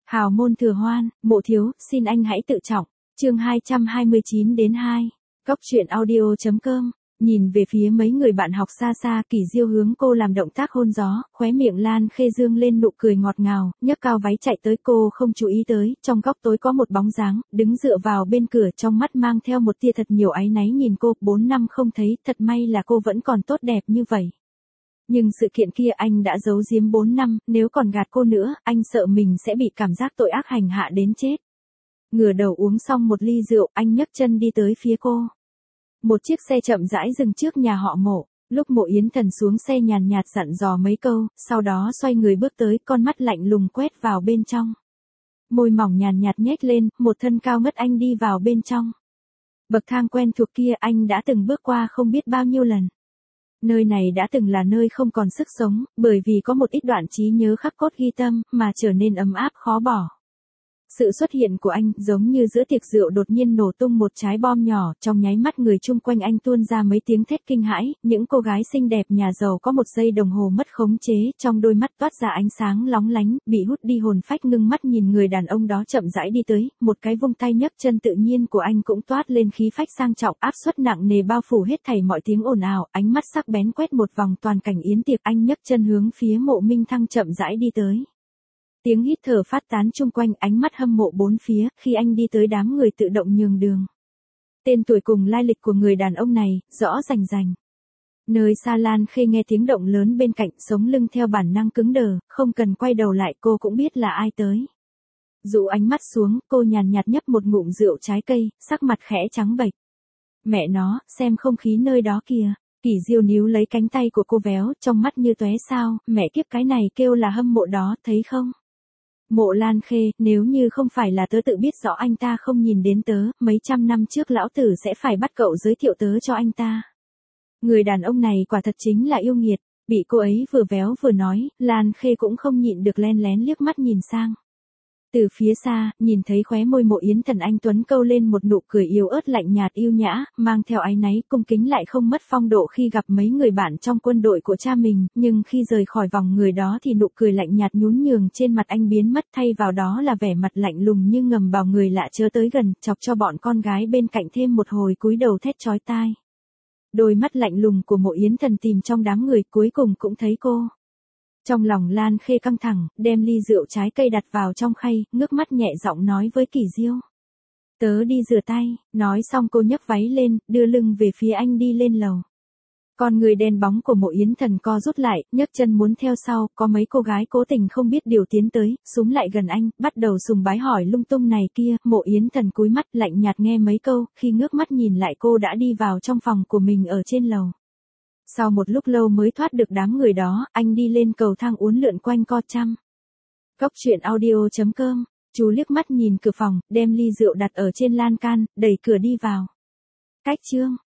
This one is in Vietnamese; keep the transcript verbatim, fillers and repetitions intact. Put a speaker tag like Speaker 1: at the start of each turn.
Speaker 1: Hào môn thừa hoan, mộ thiếu, xin anh hãy tự trọng. Chương hai trăm hai mươi chín đến hai. Cóc truyện audio chấm com. Nhìn về phía mấy người bạn học xa xa, Kỳ Diêu hướng cô làm động tác hôn gió, khóe miệng Lan Khê dương lên nụ cười ngọt ngào, nhấc cao váy chạy tới. Cô không chú ý tới, trong góc tối có một bóng dáng, đứng dựa vào bên cửa, trong mắt mang theo một tia thật nhiều áy náy nhìn cô. Bốn năm không thấy, thật may là cô vẫn còn tốt đẹp như vậy. Nhưng sự kiện kia anh đã giấu giếm bốn năm, nếu còn gạt cô nữa, anh sợ mình sẽ bị cảm giác tội ác hành hạ đến chết. Ngửa đầu uống xong một ly rượu, anh nhấc chân đi tới phía cô. Một chiếc xe chậm rãi dừng trước nhà họ Mộ, lúc Mộ Yến Thần xuống xe nhàn nhạt dặn dò mấy câu, sau đó xoay người bước tới, con mắt lạnh lùng quét vào bên trong. Môi mỏng nhàn nhạt nhếch lên, một thân cao ngất anh đi vào bên trong. Bậc thang quen thuộc kia anh đã từng bước qua không biết bao nhiêu lần. Nơi này đã từng là nơi không còn sức sống, bởi vì có một ít đoạn trí nhớ khắc cốt ghi tâm, mà trở nên ấm áp khó bỏ. Sự xuất hiện của anh, giống như giữa tiệc rượu đột nhiên nổ tung một trái bom nhỏ, trong nháy mắt người chung quanh anh tuôn ra mấy tiếng thét kinh hãi, những cô gái xinh đẹp nhà giàu có một giây đồng hồ mất khống chế, trong đôi mắt toát ra ánh sáng lóng lánh, bị hút đi hồn phách, ngưng mắt nhìn người đàn ông đó chậm rãi đi tới, một cái vung tay nhấc chân tự nhiên của anh cũng toát lên khí phách sang trọng, áp suất nặng nề bao phủ hết thảy mọi tiếng ồn ào, ánh mắt sắc bén quét một vòng toàn cảnh yến tiệc, anh nhấc chân hướng phía Mộ Minh Thăng chậm rãi đi tới. Tiếng hít thở phát tán chung quanh, ánh mắt hâm mộ bốn phía, khi anh đi tới đám người tự động nhường đường. Tên tuổi cùng lai lịch của người đàn ông này, rõ rành rành. Nơi xa Lan Khê nghe tiếng động lớn bên cạnh, sống lưng theo bản năng cứng đờ, không cần quay đầu lại cô cũng biết là ai tới. Dụ ánh mắt xuống, cô nhàn nhạt nhấp một ngụm rượu trái cây, sắc mặt khẽ trắng bệch. Mẹ nó, xem không khí nơi đó kìa. Kỳ Diêu níu lấy cánh tay của cô véo, trong mắt như tóe sao, mẹ kiếp cái này kêu là hâm mộ đó, thấy không? Mộ Lan Khê, nếu như không phải là tớ tự biết rõ anh ta không nhìn đến tớ, mấy trăm năm trước lão tử sẽ phải bắt cậu giới thiệu tớ cho anh ta. Người đàn ông này quả thật chính là yêu nghiệt, bị cô ấy vừa véo vừa nói, Lan Khê cũng không nhịn được len lén liếc mắt nhìn sang. Từ phía xa, nhìn thấy khóe môi Mộ Yến Thần anh tuấn câu lên một nụ cười yếu ớt lạnh nhạt yêu nhã, mang theo áy náy, cung kính lại không mất phong độ khi gặp mấy người bạn trong quân đội của cha mình, nhưng khi rời khỏi vòng người đó thì nụ cười lạnh nhạt nhún nhường trên mặt anh biến mất, thay vào đó là vẻ mặt lạnh lùng như ngầm bảo người lạ chớ tới gần, chọc cho bọn con gái bên cạnh thêm một hồi cúi đầu thét chói tai. Đôi mắt lạnh lùng của Mộ Yến Thần tìm trong đám người cuối cùng cũng thấy cô. Trong lòng Lan Khê căng thẳng, đem ly rượu trái cây đặt vào trong khay, ngước mắt nhẹ giọng nói với Kỳ Diêu. Tớ đi rửa tay, nói xong cô nhấc váy lên, đưa lưng về phía anh đi lên lầu. Con người đen bóng của Mộ Yến Thần co rút lại, nhấc chân muốn theo sau, có mấy cô gái cố tình không biết điều tiến tới, xúm lại gần anh, bắt đầu sùng bái hỏi lung tung này kia, Mộ Yến Thần cúi mắt lạnh nhạt nghe mấy câu, khi ngước mắt nhìn lại cô đã đi vào trong phòng của mình ở trên lầu. Sau một lúc lâu mới thoát được đám người đó, anh đi lên cầu thang uốn lượn quanh co chăm. Cóc truyện audio chấm com, chú liếc mắt nhìn cửa phòng, đem ly rượu đặt ở trên lan can, đẩy cửa đi vào. Cách chương.